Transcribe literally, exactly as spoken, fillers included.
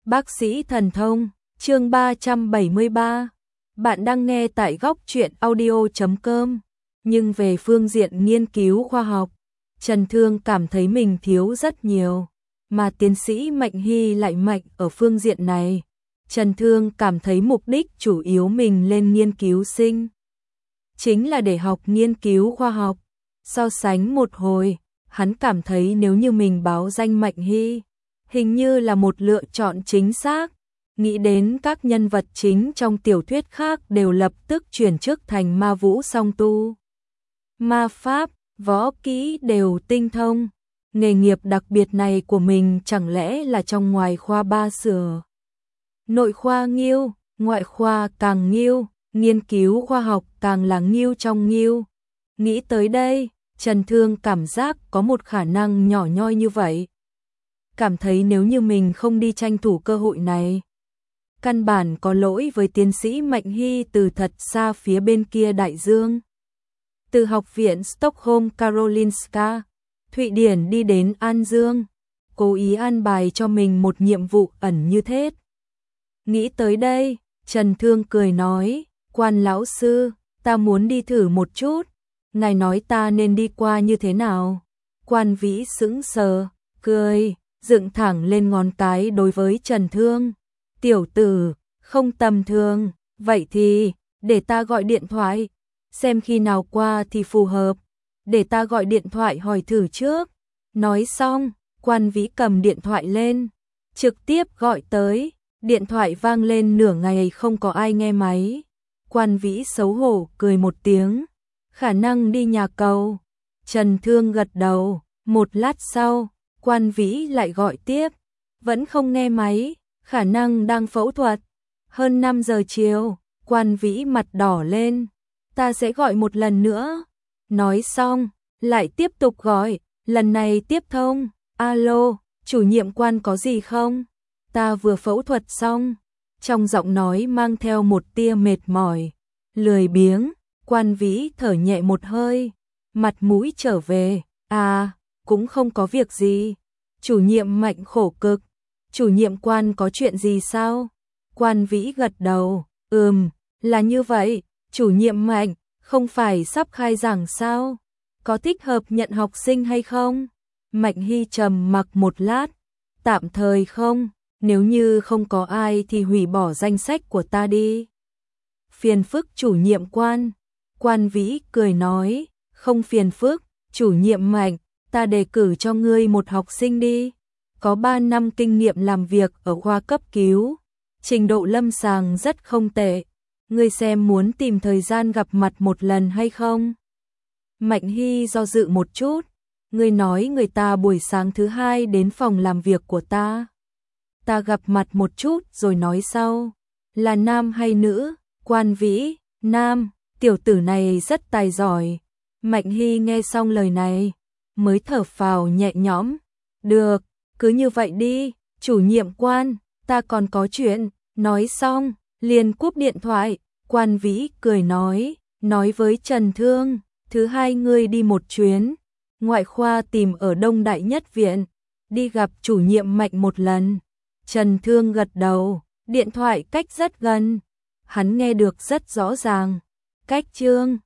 Bác sĩ thần thông, chương ba trăm bảy mươi ba. Bạn đang nghe tại góc truyện audio chấm com. Nhưng về phương diện nghiên cứu khoa học, Trần Thương cảm thấy mình thiếu rất nhiều, mà tiến sĩ Mạnh Hy lại mạnh ở phương diện này. Trần Thương cảm thấy mục đích chủ yếu mình lên nghiên cứu sinh chính là để học nghiên cứu khoa học. So sánh một hồi, hắn cảm thấy nếu như mình báo danh Mạnh Hy, hình như là một lựa chọn chính xác. Nghĩ đến các nhân vật chính trong tiểu thuyết khác đều lập tức chuyển chức thành ma vũ song tu. Ma pháp, võ kỹ đều tinh thông. Nghề nghiệp đặc biệt này của mình chẳng lẽ là trong ngoài khoa ba sửa. Nội khoa nghiêu, ngoại khoa càng nghiêu, nghiên cứu khoa học càng là nghiêu trong nghiêu. Nghĩ tới đây, Trần Thương cảm giác có một khả năng nhỏ nhoi như vậy. Cảm thấy nếu như mình không đi tranh thủ cơ hội này, căn bản có lỗi với tiến sĩ Mạnh Hy từ thật xa phía bên kia đại dương. Từ học viện Stockholm Karolinska, Thụy Điển đi đến An Dương, cố ý an bài cho mình một nhiệm vụ ẩn như thế. Nghĩ tới đây, Trần Thương cười nói, Quan lão sư, ta muốn đi thử một chút, ngài nói ta nên đi qua như thế nào? Quan Vĩ sững sờ, cười, dựng thẳng lên ngón cái đối với Trần Thương. Tiểu tử, không tầm thường, vậy thì, để ta gọi điện thoại, xem khi nào qua thì phù hợp, để ta gọi điện thoại hỏi thử trước. Nói xong, Quan Vĩ cầm điện thoại lên, trực tiếp gọi tới, điện thoại vang lên nửa ngày không có ai nghe máy. Quan Vĩ xấu hổ cười một tiếng, khả năng đi nhà cầu. Trần Thương gật đầu, một lát sau, Quan Vĩ lại gọi tiếp, vẫn không nghe máy, khả năng đang phẫu thuật. Hơn năm giờ chiều, Quan Vĩ mặt đỏ lên, ta sẽ gọi một lần nữa. Nói xong, lại tiếp tục gọi, lần này tiếp thông, alo, chủ nhiệm Quan có gì không? Ta vừa phẫu thuật xong. Trong giọng nói mang theo một tia mệt mỏi, lười biếng. Quan Vĩ thở nhẹ một hơi, mặt mũi trở về, à, cũng không có việc gì. Chủ nhiệm Mạnh khổ cực, chủ nhiệm Quan có chuyện gì sao? Quan Vĩ gật đầu, ừm, là như vậy, chủ nhiệm Mạnh, không phải sắp khai giảng sao? Có thích hợp nhận học sinh hay không? Mạnh Hy trầm mặc một lát, tạm thời không, nếu như không có ai thì hủy bỏ danh sách của ta đi. Phiền phức chủ nhiệm Quan. Quan Vĩ cười nói, không phiền phức, chủ nhiệm Mạnh, ta đề cử cho ngươi một học sinh đi. Có ba năm kinh nghiệm làm việc ở khoa cấp cứu, trình độ lâm sàng rất không tệ. Ngươi xem muốn tìm thời gian gặp mặt một lần hay không? Mạnh Hy do dự một chút, ngươi nói người ta buổi sáng thứ hai đến phòng làm việc của ta. Ta gặp mặt một chút rồi nói sau. Là nam hay nữ? Quan Vĩ, nam, tiểu tử này rất tài giỏi. Mạnh Hy nghe xong lời này, mới thở phào nhẹ nhõm. Được, cứ như vậy đi, chủ nhiệm Quan, ta còn có chuyện. Nói xong, liền cúp điện thoại. Quan Vĩ cười nói, nói với Trần Thương, thứ hai ngươi đi một chuyến, ngoại khoa tìm ở Đông Đại Nhất Viện, đi gặp chủ nhiệm Mạnh một lần. Trần Thương gật đầu, điện thoại cách rất gần, hắn nghe được rất rõ ràng. Cách chương